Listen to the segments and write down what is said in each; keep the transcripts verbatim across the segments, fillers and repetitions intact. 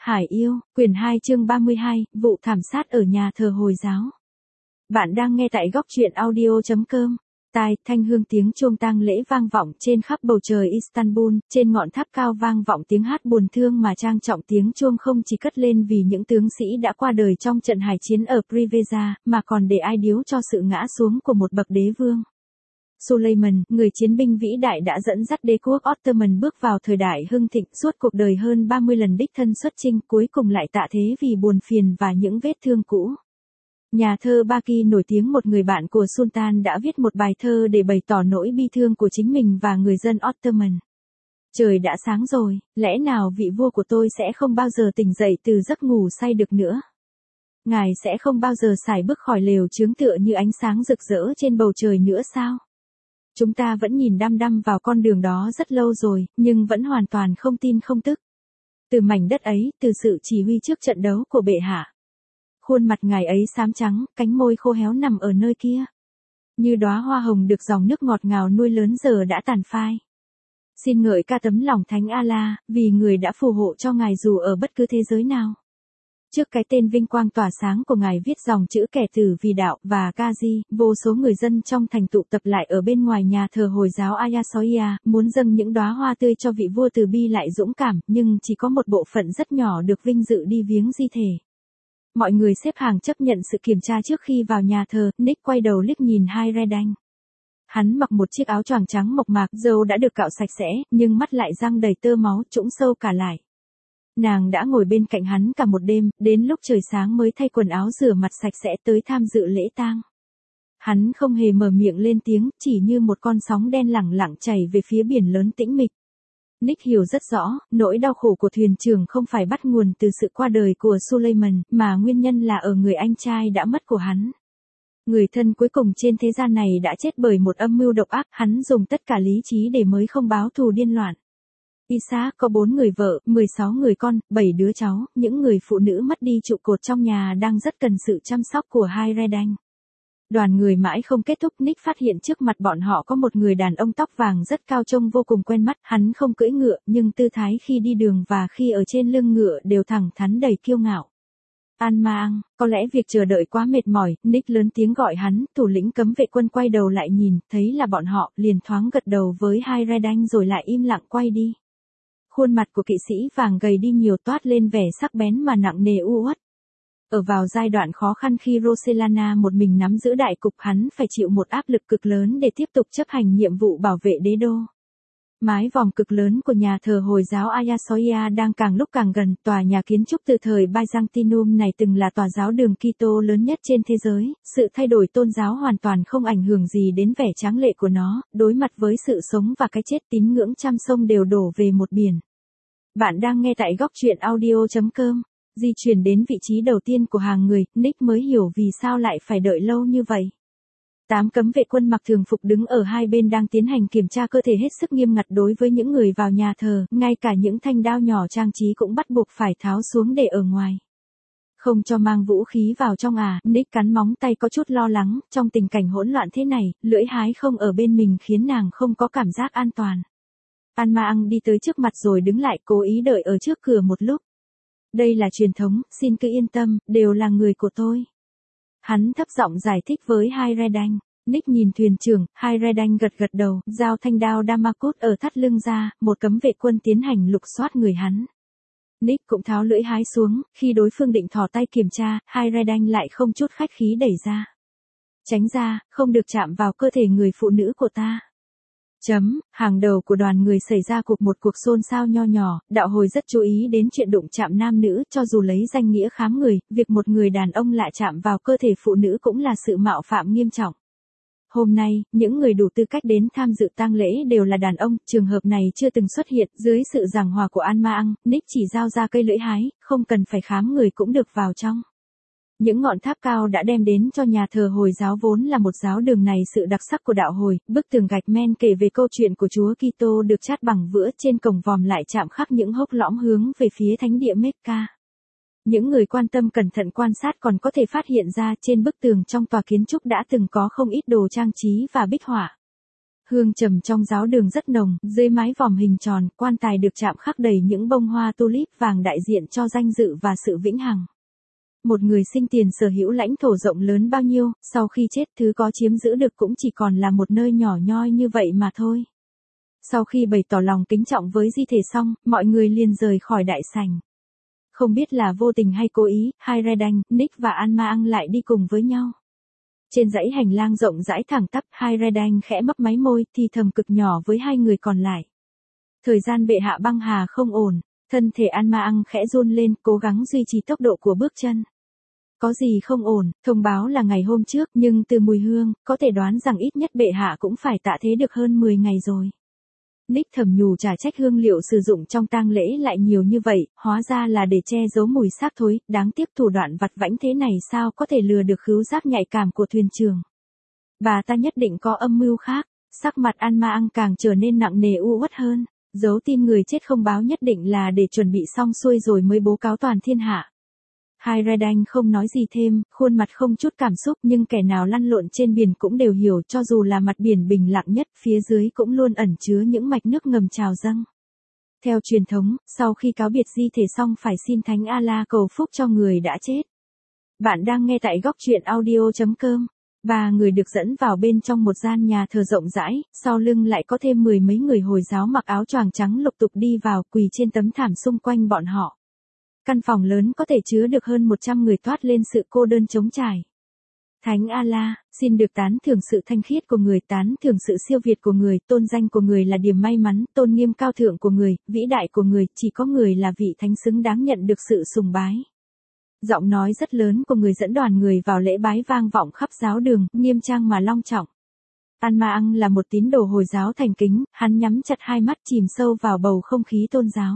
Hải yêu, quyển hai chương ba mươi hai, vụ thảm sát ở nhà thờ Hồi giáo. Bạn đang nghe tại góc truyện audio.com. Tai, thanh hương tiếng chuông tang lễ vang vọng trên khắp bầu trời Istanbul, trên ngọn tháp cao vang vọng tiếng hát buồn thương mà trang trọng. Tiếng chuông không chỉ cất lên vì những tướng sĩ đã qua đời trong trận hải chiến ở Preveza, mà còn để ai điếu cho sự ngã xuống của một bậc đế vương. Suleiman, người chiến binh vĩ đại đã dẫn dắt đế quốc Ottoman bước vào thời đại hưng thịnh, suốt cuộc đời hơn ba mươi lần đích thân xuất chinh, cuối cùng lại tạ thế vì buồn phiền và những vết thương cũ. Nhà thơ Baki nổi tiếng, một người bạn của Sultan, đã viết một bài thơ để bày tỏ nỗi bi thương của chính mình và người dân Ottoman. Trời đã sáng rồi, lẽ nào vị vua của tôi sẽ không bao giờ tỉnh dậy từ giấc ngủ say được nữa? Ngài sẽ không bao giờ sải bước khỏi lều chướng tựa như ánh sáng rực rỡ trên bầu trời nữa sao? Chúng ta vẫn nhìn đăm đăm vào con đường đó rất lâu rồi, nhưng vẫn hoàn toàn không tin không tức. Từ mảnh đất ấy, từ sự chỉ huy trước trận đấu của bệ hạ. Khuôn mặt ngài ấy xám trắng, cánh môi khô héo nằm ở nơi kia. Như đóa hoa hồng được dòng nước ngọt ngào nuôi lớn giờ đã tàn phai. Xin ngợi ca tấm lòng Thánh Allah, vì người đã phù hộ cho ngài dù ở bất cứ thế giới nào. Trước cái tên vinh quang tỏa sáng của ngài viết dòng chữ kẻ tử vì đạo và Qazi, vô số người dân trong thành tụ tập lại ở bên ngoài nhà thờ Hồi giáo Hagia Sophia, muốn dâng những đóa hoa tươi cho vị vua từ bi lại dũng cảm, nhưng chỉ có một bộ phận rất nhỏ được vinh dự đi viếng di thể. Mọi người xếp hàng chấp nhận sự kiểm tra trước khi vào nhà thờ. Nick quay đầu liếc nhìn Hayreddin. Hắn mặc một chiếc áo choàng trắng mộc mạc, râu đã được cạo sạch sẽ, nhưng mắt lại răng đầy tơ máu, trũng sâu cả lại. Nàng đã ngồi bên cạnh hắn cả một đêm, đến lúc trời sáng mới thay quần áo rửa mặt sạch sẽ tới tham dự lễ tang. Hắn không hề mở miệng lên tiếng, chỉ như một con sóng đen lẳng lặng chảy về phía biển lớn tĩnh mịch. Nick hiểu rất rõ, nỗi đau khổ của thuyền trưởng không phải bắt nguồn từ sự qua đời của Suleiman, mà nguyên nhân là ở người anh trai đã mất của hắn. Người thân cuối cùng trên thế gian này đã chết bởi một âm mưu độc ác, hắn dùng tất cả lý trí để mới không báo thù điên loạn. Isaac có bốn người vợ, mười sáu người con, bảy đứa cháu, những người phụ nữ mất đi trụ cột trong nhà đang rất cần sự chăm sóc của Hayreddin. Đoàn người mãi không kết thúc. Nick phát hiện trước mặt bọn họ có một người đàn ông tóc vàng rất cao trông vô cùng quen mắt. Hắn không cưỡi ngựa, nhưng tư thái khi đi đường và khi ở trên lưng ngựa đều thẳng thắn đầy kiêu ngạo. An-ma-ang, có lẽ việc chờ đợi quá mệt mỏi, Nick lớn tiếng gọi hắn. Thủ lĩnh cấm vệ quân quay đầu lại nhìn, thấy là bọn họ, liền thoáng gật đầu với Hayreddin rồi lại im lặng quay đi. Khuôn mặt của kỵ sĩ vàng gầy đi nhiều, toát lên vẻ sắc bén mà nặng nề u uất. Ở vào giai đoạn khó khăn khi Roselana một mình nắm giữ đại cục, hắn phải chịu một áp lực cực lớn để tiếp tục chấp hành nhiệm vụ bảo vệ đế đô. Mái vòm cực lớn của nhà thờ Hồi giáo Hagia Sophia đang càng lúc càng gần. Tòa nhà kiến trúc từ thời Byzantium này từng là tòa giáo đường Kitô lớn nhất trên thế giới. Sự thay đổi tôn giáo hoàn toàn không ảnh hưởng gì đến vẻ tráng lệ của nó. Đối mặt với sự sống và cái chết, tín ngưỡng trăm sông đều đổ về một biển. Bạn đang nghe tại góc truyện audio.com. Di chuyển đến vị trí đầu tiên của hàng người, Nick mới hiểu vì sao lại phải đợi lâu như vậy. Tám cấm vệ quân mặc thường phục đứng ở hai bên đang tiến hành kiểm tra cơ thể hết sức nghiêm ngặt đối với những người vào nhà thờ, ngay cả những thanh đao nhỏ trang trí cũng bắt buộc phải tháo xuống để ở ngoài. Không cho mang vũ khí vào trong à? Nick cắn móng tay có chút lo lắng, trong tình cảnh hỗn loạn thế này, lưỡi hái không ở bên mình khiến nàng không có cảm giác an toàn. An-ma-ang đi tới trước mặt rồi đứng lại, cố ý đợi ở trước cửa một lúc. Đây là truyền thống, xin cứ yên tâm, đều là người của tôi. Hắn thấp giọng giải thích với Hayreddin. Nick nhìn thuyền trưởng, Hayreddin gật gật đầu, giao thanh đao Damascus ở thắt lưng ra, một cấm vệ quân tiến hành lục soát người hắn. Nick cũng tháo lưỡi hái xuống, khi đối phương định thò tay kiểm tra, Hayreddin lại không chút khách khí đẩy ra. Tránh ra, không được chạm vào cơ thể người phụ nữ của ta. Chấm, hàng đầu của đoàn người xảy ra cuộc một cuộc xôn xao nho nhỏ. Đạo Hồi rất chú ý đến chuyện đụng chạm nam nữ, cho dù lấy danh nghĩa khám người, việc một người đàn ông lạ chạm vào cơ thể phụ nữ cũng là sự mạo phạm nghiêm trọng. Hôm nay, những người đủ tư cách đến tham dự tang lễ đều là đàn ông, trường hợp này chưa từng xuất hiện. Dưới sự giảng hòa của An-ma-ang, Nick chỉ giao ra cây lưỡi hái, không cần phải khám người cũng được vào trong. Những ngọn tháp cao đã đem đến cho nhà thờ Hồi giáo vốn là một giáo đường này sự đặc sắc của đạo Hồi. Bức tường gạch men kể về câu chuyện của Chúa Kitô được chát bằng vữa, trên cổng vòm lại chạm khắc những hốc lõm hướng về phía thánh địa Mecca. Những người quan tâm cẩn thận quan sát còn có thể phát hiện ra trên bức tường trong tòa kiến trúc đã từng có không ít đồ trang trí và bích họa. Hương trầm trong giáo đường rất nồng, dưới mái vòm hình tròn, quan tài được chạm khắc đầy những bông hoa tulip vàng đại diện cho danh dự và sự vĩnh hằng. Một người sinh tiền sở hữu lãnh thổ rộng lớn bao nhiêu, sau khi chết thứ có chiếm giữ được cũng chỉ còn là một nơi nhỏ nhoi như vậy mà thôi. Sau khi bày tỏ lòng kính trọng với di thể xong, mọi người liền rời khỏi đại sảnh. Không biết là vô tình hay cố ý, hai Redan, Nick và An-ma-ang lại đi cùng với nhau. Trên dãy hành lang rộng rãi thẳng tắp, hai Redan khẽ mấp máy môi, thì thầm cực nhỏ với hai người còn lại. Thời gian bệ hạ băng hà không ổn, thân thể An-ma-ang khẽ run lên, cố gắng duy trì tốc độ của bước chân. Có gì không ổn, thông báo là ngày hôm trước, nhưng từ mùi hương, có thể đoán rằng ít nhất bệ hạ cũng phải tạ thế được hơn mười ngày rồi. Nick thầm nhủ trả trách hương liệu sử dụng trong tang lễ lại nhiều như vậy, hóa ra là để che giấu mùi xác thối, đáng tiếc thủ đoạn vặt vãnh thế này sao có thể lừa được khứu giác nhạy cảm của thuyền trưởng. Bà ta nhất định có âm mưu khác, sắc mặt An-ma-ang càng trở nên nặng nề u uất hơn, giấu tin người chết không báo nhất định là để chuẩn bị xong xuôi rồi mới bố cáo toàn thiên hạ. Hai Redan không nói gì thêm, khuôn mặt không chút cảm xúc nhưng kẻ nào lăn lộn trên biển cũng đều hiểu cho dù là mặt biển bình lặng nhất, phía dưới cũng luôn ẩn chứa những mạch nước ngầm trào dâng. Theo truyền thống, sau khi cáo biệt di thể xong phải xin Thánh Allah cầu phúc cho người đã chết. Bạn đang nghe tại góc truyện audio chấm com. Ba người được dẫn vào bên trong một gian nhà thờ rộng rãi, sau lưng lại có thêm mười mấy người Hồi giáo mặc áo choàng trắng lục tục đi vào, quỳ trên tấm thảm xung quanh bọn họ. Căn phòng lớn có thể chứa được hơn một trăm người, toát lên sự cô đơn trống trải. Thánh Allah, xin được tán thưởng sự thanh khiết của người, tán thưởng sự siêu việt của người, tôn danh của người là điểm may mắn, tôn nghiêm cao thượng của người, vĩ đại của người, chỉ có người là vị thánh xứng đáng nhận được sự sùng bái. Giọng nói rất lớn của người dẫn đoàn người vào lễ bái vang vọng khắp giáo đường, nghiêm trang mà long trọng. An-ma-ang là một tín đồ Hồi giáo thành kính, hắn nhắm chặt hai mắt chìm sâu vào bầu không khí tôn giáo.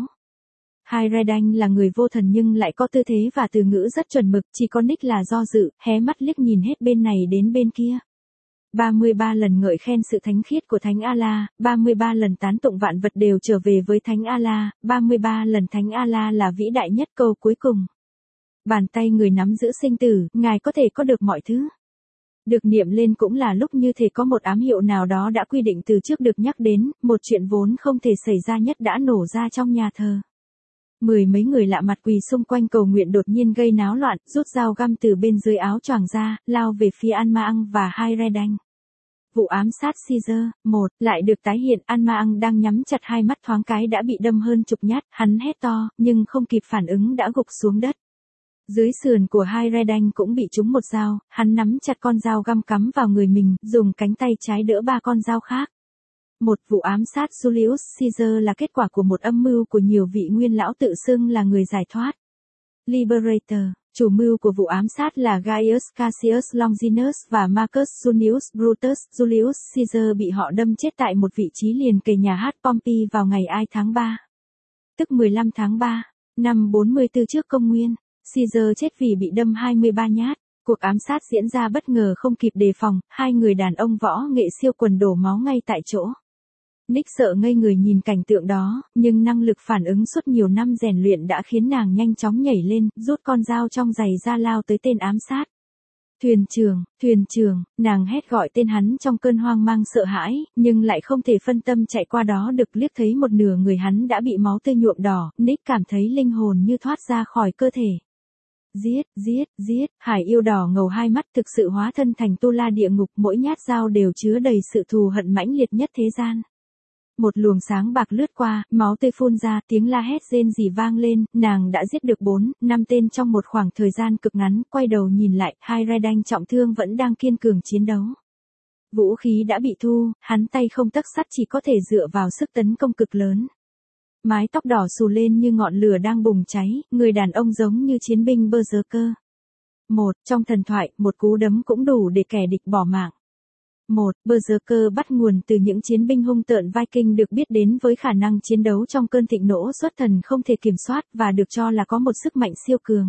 Hai Redan là người vô thần nhưng lại có tư thế và từ ngữ rất chuẩn mực, chỉ có Nick là do dự, hé mắt liếc nhìn hết bên này đến bên kia. ba mươi ba lần ngợi khen sự thánh khiết của Thánh Allah, ba mươi ba lần tán tụng vạn vật đều trở về với Thánh Allah, ba mươi ba lần Thánh Allah là vĩ đại nhất, câu cuối cùng. Bàn tay người nắm giữ sinh tử, ngài có thể có được mọi thứ. Được niệm lên cũng là lúc như thể có một ám hiệu nào đó đã quy định từ trước được nhắc đến, một chuyện vốn không thể xảy ra nhất đã nổ ra trong nhà thờ. Mười mấy người lạ mặt quỳ xung quanh cầu nguyện đột nhiên gây náo loạn, rút dao găm từ bên dưới áo choàng ra, lao về phía An-ma-ang và hai Redan. Vụ ám sát Caesar, một, lại được tái hiện, An-ma-ang đang nhắm chặt hai mắt thoáng cái đã bị đâm hơn chục nhát, hắn hét to, nhưng không kịp phản ứng đã gục xuống đất. Dưới sườn của hai Redan cũng bị trúng một dao, hắn nắm chặt con dao găm cắm vào người mình, dùng cánh tay trái đỡ ba con dao khác. Một vụ ám sát Julius Caesar là kết quả của một âm mưu của nhiều vị nguyên lão tự xưng là người giải thoát. Liberator, chủ mưu của vụ ám sát là Gaius Cassius Longinus và Marcus Junius Brutus. Julius Caesar bị họ đâm chết tại một vị trí liền kề nhà hát Pompey vào ngày hai tháng ba. Tức mười lăm tháng ba, năm bốn mươi tư trước công nguyên. Caesar chết vì bị đâm hai mươi ba nhát. Cuộc ám sát diễn ra bất ngờ không kịp đề phòng, hai người đàn ông võ nghệ siêu quần đổ máu ngay tại chỗ. Nick sợ ngây người nhìn cảnh tượng đó, nhưng năng lực phản ứng suốt nhiều năm rèn luyện đã khiến nàng nhanh chóng nhảy lên, rút con dao trong giày ra lao tới tên ám sát. Thuyền trưởng, thuyền trưởng, nàng hét gọi tên hắn trong cơn hoang mang sợ hãi, nhưng lại không thể phân tâm chạy qua đó được, liếc thấy một nửa người hắn đã bị máu tươi nhuộm đỏ, Nick cảm thấy linh hồn như thoát ra khỏi cơ thể. Giết, giết, giết, hải yêu đỏ ngầu hai mắt thực sự hóa thân thành tu la địa ngục, mỗi nhát dao đều chứa đầy sự thù hận mãnh liệt nhất thế gian. Một luồng sáng bạc lướt qua, máu tươi phun ra, tiếng la hét rên rỉ vang lên, nàng đã giết được bốn, năm tên trong một khoảng thời gian cực ngắn, quay đầu nhìn lại, hai Redan trọng thương vẫn đang kiên cường chiến đấu. Vũ khí đã bị thu, hắn tay không tấc sắt chỉ có thể dựa vào sức tấn công cực lớn. Mái tóc đỏ xù lên như ngọn lửa đang bùng cháy, người đàn ông giống như chiến binh berserker. Một, trong thần thoại, một cú đấm cũng đủ để kẻ địch bỏ mạng. Một, berserker bắt nguồn từ những chiến binh hung tợn Viking được biết đến với khả năng chiến đấu trong cơn thịnh nộ xuất thần không thể kiểm soát và được cho là có một sức mạnh siêu cường.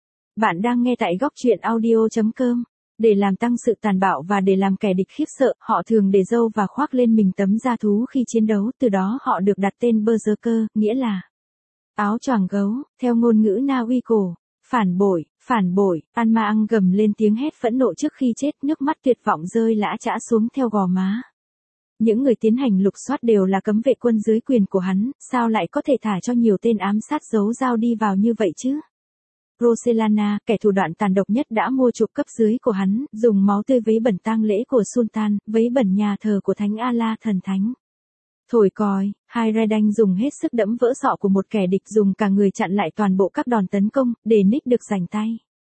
Bạn đang nghe tại góc truyện audio chấm com. Để làm tăng sự tàn bạo và để làm kẻ địch khiếp sợ, họ thường để râu và khoác lên mình tấm da thú khi chiến đấu, từ đó họ được đặt tên berserker, nghĩa là áo choàng gấu, theo ngôn ngữ Na Uy cổ. Phản bội, phản bội, An-ma-ang gầm lên tiếng hét phẫn nộ trước khi chết, nước mắt tuyệt vọng rơi lã chã xuống theo gò má. Những người tiến hành lục soát đều là cấm vệ quân dưới quyền của hắn, sao lại có thể thả cho nhiều tên ám sát giấu dao đi vào như vậy chứ? Roselana, kẻ thủ đoạn tàn độc nhất đã mua chuộc cấp dưới của hắn, dùng máu tươi vấy bẩn tang lễ của Sultan, vấy bẩn nhà thờ của Thánh Allah thần thánh. Thổi còi, Hayreddin dùng hết sức đẫm vỡ sọ của một kẻ địch, dùng cả người chặn lại toàn bộ các đòn tấn công, để Nick được rảnh tay.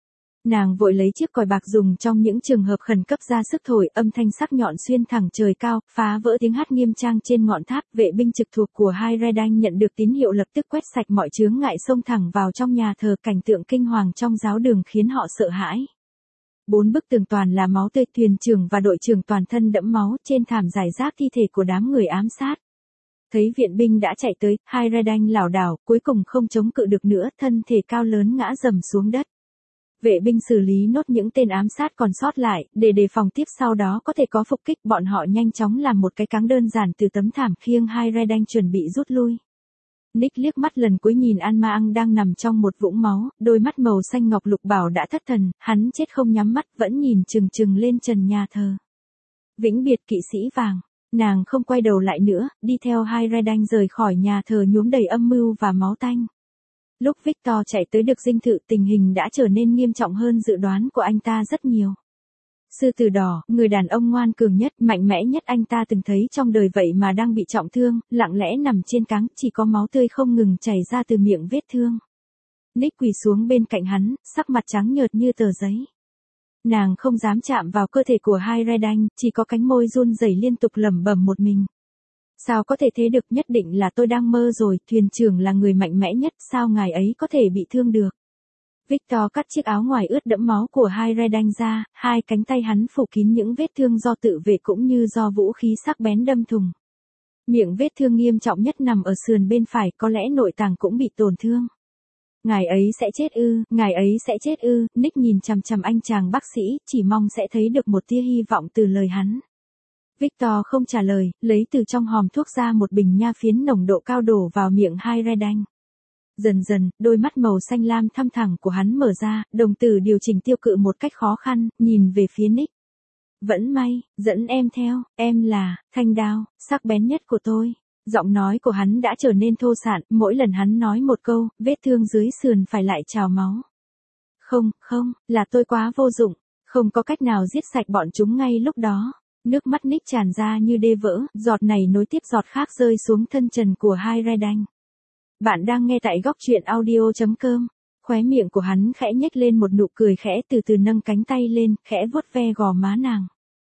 Nàng vội lấy chiếc còi bạc dùng trong những trường hợp khẩn cấp ra sức thổi, âm thanh sắc nhọn xuyên thẳng trời cao, phá vỡ tiếng hát nghiêm trang trên ngọn tháp. Vệ binh trực thuộc của Hayreddin nhận được tín hiệu lập tức quét sạch mọi chướng ngại, xông thẳng vào trong nhà thờ. Cảnh tượng kinh hoàng trong giáo đường khiến họ sợ hãi. Bốn bức tường toàn là máu tươi, thuyền trưởng và đội trưởng toàn thân đẫm máu, trên thảm rải rác thi thể của đám người ám sát. Thấy viện binh đã chạy tới, Hayreddin lảo đảo, cuối cùng không chống cự được nữa, thân thể cao lớn ngã rầm xuống đất. Vệ binh xử lý nốt những tên ám sát còn sót lại, để đề phòng tiếp sau đó có thể có phục kích. Bọn họ nhanh chóng làm một cái cáng đơn giản từ tấm thảm, khiêng Hayreddin chuẩn bị rút lui. Nick liếc mắt lần cuối nhìn An-Ma-ang đang nằm trong một vũng máu, đôi mắt màu xanh ngọc lục bảo đã thất thần, hắn chết không nhắm mắt, vẫn nhìn chừng chừng lên trần nhà thờ. Vĩnh biệt kỵ sĩ vàng. Nàng không quay đầu lại nữa, đi theo Hayreddin rời khỏi nhà thờ nhuốm đầy âm mưu và máu tanh. Lúc Victor chạy tới được dinh thự, tình hình đã trở nên nghiêm trọng hơn dự đoán của anh ta rất nhiều. Sư tử đỏ, người đàn ông ngoan cường nhất, mạnh mẽ nhất anh ta từng thấy trong đời vậy mà đang bị trọng thương, lặng lẽ nằm trên cáng, chỉ có máu tươi không ngừng chảy ra từ miệng vết thương. Nick quỳ xuống bên cạnh hắn, sắc mặt trắng nhợt như tờ giấy. Nàng không dám chạm vào cơ thể của Hayreddin, chỉ có cánh môi run rẩy liên tục lẩm bẩm một mình. Sao có thể thế được, nhất định là tôi đang mơ rồi, thuyền trưởng là người mạnh mẽ nhất, sao ngài ấy có thể bị thương được. Victor cắt chiếc áo ngoài ướt đẫm máu của Hayreddin ra, hai cánh tay hắn phủ kín những vết thương do tự vệ cũng như do vũ khí sắc bén đâm thủng. Miệng vết thương nghiêm trọng nhất nằm ở sườn bên phải, có lẽ nội tạng cũng bị tổn thương. Ngài ấy sẽ chết ư, ngài ấy sẽ chết ư, Nick nhìn chằm chằm anh chàng bác sĩ, chỉ mong sẽ thấy được một tia hy vọng từ lời hắn. Victor không trả lời, lấy từ trong hòm thuốc ra một bình nha phiến nồng độ cao đổ vào miệng Hayreddin. Dần dần, đôi mắt màu xanh lam thăm thẳng của hắn mở ra, đồng tử điều chỉnh tiêu cự một cách khó khăn, nhìn về phía Nick. Vẫn may, dẫn em theo, em là, thanh đao, sắc bén nhất của tôi. Giọng nói của hắn đã trở nên thô sạn, mỗi lần hắn nói một câu, vết thương dưới sườn phải lại trào máu. Không, không, là tôi quá vô dụng, không có cách nào giết sạch bọn chúng ngay lúc đó. Nước mắt Nick tràn ra như đê vỡ, giọt này nối tiếp giọt khác rơi xuống thân trần của Hayreddin. Bạn đang nghe tại góc truyện audio chấm com. Khóe miệng của hắn khẽ nhếch lên một nụ cười khẽ, từ từ nâng cánh tay lên, khẽ vuốt ve gò má nàng.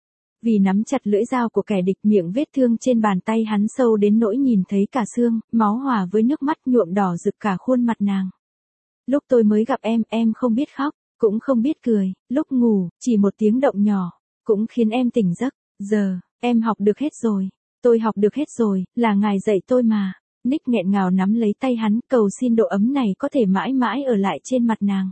Vì nắm chặt lưỡi dao của kẻ địch, miệng vết thương trên bàn tay hắn sâu đến nỗi nhìn thấy cả xương, máu hòa với nước mắt nhuộm đỏ rực cả khuôn mặt nàng. Lúc tôi mới gặp em, em không biết khóc, cũng không biết cười, lúc ngủ, chỉ một tiếng động nhỏ, cũng khiến em tỉnh giấc. Giờ, em học được hết rồi, tôi học được hết rồi, là ngài dạy tôi mà. Nick nghẹn ngào nắm lấy tay hắn, cầu xin độ ấm này có thể mãi mãi ở lại trên mặt nàng.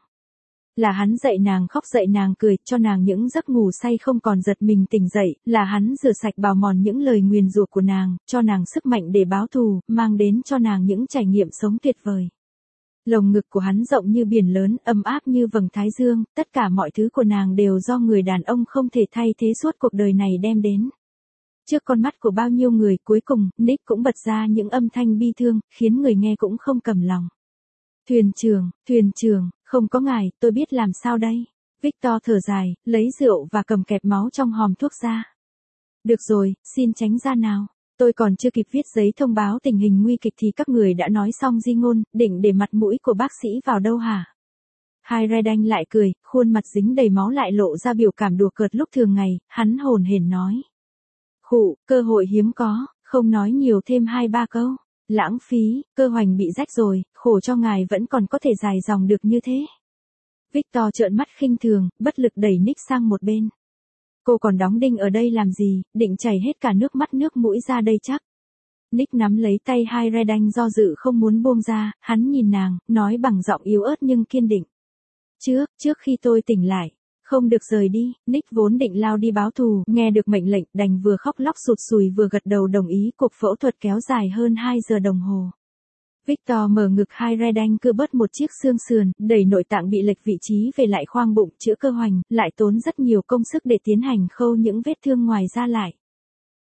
Là hắn dạy nàng khóc, dạy nàng cười, cho nàng những giấc ngủ say không còn giật mình tỉnh dậy, là hắn rửa sạch bào mòn những lời nguyền rủa của nàng, cho nàng sức mạnh để báo thù, mang đến cho nàng những trải nghiệm sống tuyệt vời. Lồng ngực của hắn rộng như biển lớn, ấm áp như vầng thái dương, tất cả mọi thứ của nàng đều do người đàn ông không thể thay thế suốt cuộc đời này đem đến. Trước con mắt của bao nhiêu người, cuối cùng, Nick cũng bật ra những âm thanh bi thương, khiến người nghe cũng không cầm lòng. Thuyền trưởng, thuyền trưởng, không có ngài, tôi biết làm sao đây. Victor thở dài, lấy rượu và cầm kẹp máu trong hòm thuốc ra. Được rồi, xin tránh ra nào. Tôi còn chưa kịp viết giấy thông báo tình hình nguy kịch thì các người đã nói xong di ngôn, định để mặt mũi của bác sĩ vào đâu hả? Hayreddin lại cười, khuôn mặt dính đầy máu lại lộ ra biểu cảm đùa cợt lúc thường ngày, hắn hồn hển nói. Khụ, cơ hội hiếm có, không nói nhiều thêm hai ba câu. Lãng phí, cơ hoành bị rách rồi, khổ cho ngài vẫn còn có thể dài dòng được như thế. Victor trợn mắt khinh thường, bất lực đẩy Nick sang một bên. Cô còn đóng đinh ở đây làm gì, định chảy hết cả nước mắt nước mũi ra đây chắc. Nick nắm lấy tay Hayreddin do dự không muốn buông ra, hắn nhìn nàng, nói bằng giọng yếu ớt nhưng kiên định. Trước, trước khi tôi tỉnh lại, không được rời đi. Nick vốn định lao đi báo thù, nghe được mệnh lệnh, đành vừa khóc lóc sụt sùi vừa gật đầu đồng ý. Cuộc phẫu thuật kéo dài hơn hai giờ đồng hồ. Victor mở ngực Hayreddin cưa bớt một chiếc xương sườn, đẩy nội tạng bị lệch vị trí về lại khoang bụng, chữa cơ hoành, lại tốn rất nhiều công sức để tiến hành khâu những vết thương ngoài da lại.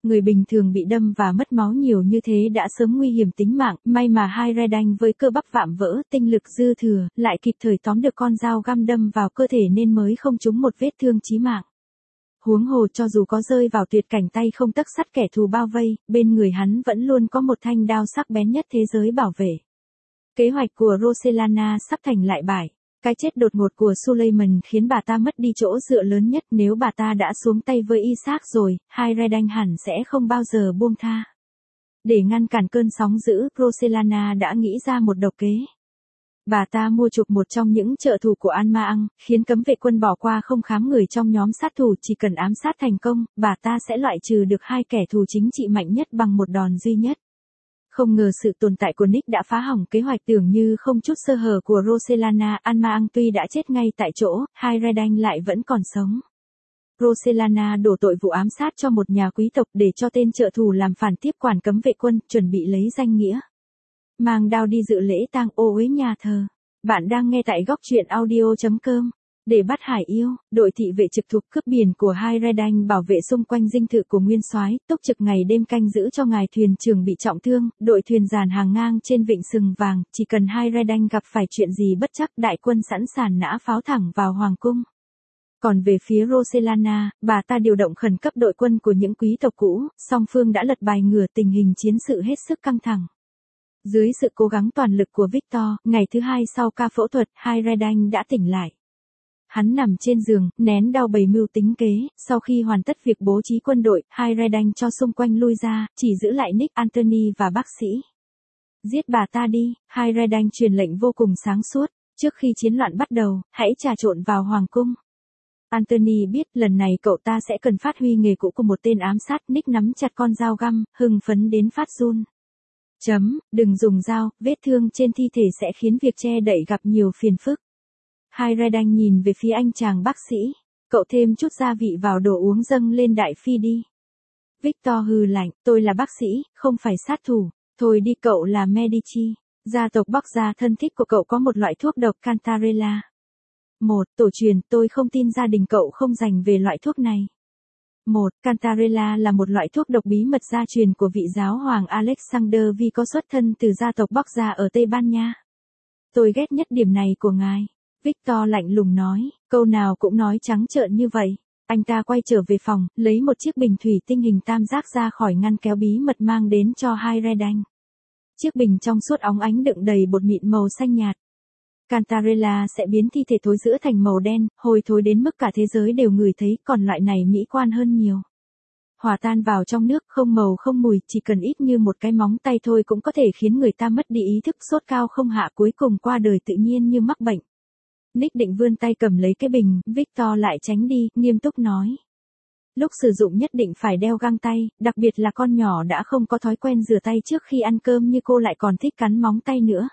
Người bình thường bị đâm và mất máu nhiều như thế đã sớm nguy hiểm tính mạng, may mà Hyredine với cơ bắp vạm vỡ, tinh lực dư thừa, lại kịp thời tóm được con dao găm đâm vào cơ thể nên mới không trúng một vết thương chí mạng. Huống hồ cho dù có rơi vào tuyệt cảnh tay không tấc sắt kẻ thù bao vây, bên người hắn vẫn luôn có một thanh đao sắc bén nhất thế giới bảo vệ. Kế hoạch của Roselana sắp thành lại bại. Cái chết đột ngột của Suleiman khiến bà ta mất đi chỗ dựa lớn nhất, nếu bà ta đã xuống tay với Isaac rồi, Hyredine hẳn sẽ không bao giờ buông tha. Để ngăn cản cơn sóng dữ, Roselana đã nghĩ ra một độc kế. Bà ta mua chuộc một trong những trợ thủ của An-ma-ang, khiến cấm vệ quân bỏ qua không khám người trong nhóm sát thủ, chỉ cần ám sát thành công, bà ta sẽ loại trừ được hai kẻ thù chính trị mạnh nhất bằng một đòn duy nhất. Không ngờ sự tồn tại của Nick đã phá hỏng kế hoạch tưởng như không chút sơ hở của Roselana. An-ma-ang tuy đã chết ngay tại chỗ, Hyredine lại vẫn còn sống. Roselana đổ tội vụ ám sát cho một nhà quý tộc để cho tên trợ thủ làm phản tiếp quản cấm vệ quân, chuẩn bị lấy danh nghĩa mang đao đi dự lễ tang ô uế nhà thờ. Bạn đang nghe tại góc truyện audio chấm com. Để bắt Hải Yêu, đội thị vệ trực thuộc cướp biển của Hyredine bảo vệ xung quanh dinh thự của nguyên soái, túc trực ngày đêm canh giữ cho ngài thuyền trưởng bị trọng thương, đội thuyền giàn hàng ngang trên vịnh Sừng Vàng, chỉ cần Hyredine gặp phải chuyện gì bất trắc, đại quân sẵn sàng nã pháo thẳng vào hoàng cung. Còn về phía Roselana, bà ta điều động khẩn cấp đội quân của những quý tộc cũ, song phương đã lật bài ngửa, tình hình chiến sự hết sức căng thẳng. Dưới sự cố gắng toàn lực của Victor, ngày thứ hai sau ca phẫu thuật, Hyredine đã tỉnh lại. Hắn nằm trên giường, nén đau bày mưu tính kế, sau khi hoàn tất việc bố trí quân đội, Hyredine cho xung quanh lui ra, chỉ giữ lại Nick, Anthony và bác sĩ. Giết bà ta đi, Hyredine truyền lệnh vô cùng sáng suốt, trước khi chiến loạn bắt đầu, hãy trà trộn vào hoàng cung. Anthony biết lần này cậu ta sẽ cần phát huy nghề cũ của một tên ám sát. Nick nắm chặt con dao găm, hưng phấn đến phát run. Chấm, đừng dùng dao, vết thương trên thi thể sẽ khiến việc che đậy gặp nhiều phiền phức. Hyredine nhìn về phía anh chàng bác sĩ. Cậu thêm chút gia vị vào đồ uống dâng lên đại phi đi. Victor hừ lạnh, tôi là bác sĩ, không phải sát thủ. Thôi đi, cậu là Medici. Gia tộc Bắc gia thân thích của cậu có một loại thuốc độc Cantarella. Một, tổ truyền, tôi không tin gia đình cậu không dành về loại thuốc này. Một, Cantarella là một loại thuốc độc bí mật gia truyền của vị giáo hoàng Alexander vì có xuất thân từ gia tộc Bắc gia ở Tây Ban Nha. Tôi ghét nhất điểm này của ngài. Victor lạnh lùng nói, câu nào cũng nói trắng trợn như vậy. Anh ta quay trở về phòng, lấy một chiếc bình thủy tinh hình tam giác ra khỏi ngăn kéo bí mật mang đến cho Hyredine. Chiếc bình trong suốt óng ánh đựng đầy bột mịn màu xanh nhạt. Cantarella sẽ biến thi thể thối rữa thành màu đen, hôi thối đến mức cả thế giới đều ngửi thấy, còn loại này mỹ quan hơn nhiều. Hòa tan vào trong nước, không màu không mùi, chỉ cần ít như một cái móng tay thôi cũng có thể khiến người ta mất đi ý thức, sốt cao không hạ, cuối cùng qua đời tự nhiên như mắc bệnh. Nick định vươn tay cầm lấy cái bình, Victor lại tránh đi, nghiêm túc nói. Lúc sử dụng nhất định phải đeo găng tay, đặc biệt là con nhỏ đã không có thói quen rửa tay trước khi ăn cơm như cô lại còn thích cắn móng tay nữa.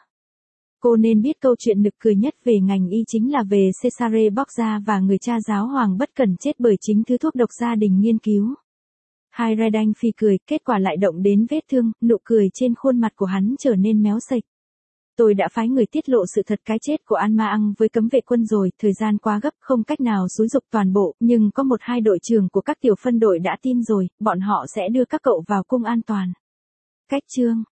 Cô nên biết câu chuyện nực cười nhất về ngành y chính là về Cesare Borgia và người cha giáo hoàng bất cần chết bởi chính thứ thuốc độc gia đình nghiên cứu. Hyredine phi cười, kết quả lại động đến vết thương, nụ cười trên khuôn mặt của hắn trở nên méo sạch. Tôi đã phái người tiết lộ sự thật cái chết của An-ma-ang với cấm vệ quân rồi, thời gian quá gấp, không cách nào xúi giục toàn bộ, nhưng có một hai đội trưởng của các tiểu phân đội đã tin rồi, bọn họ sẽ đưa các cậu vào cung an toàn. Cách chương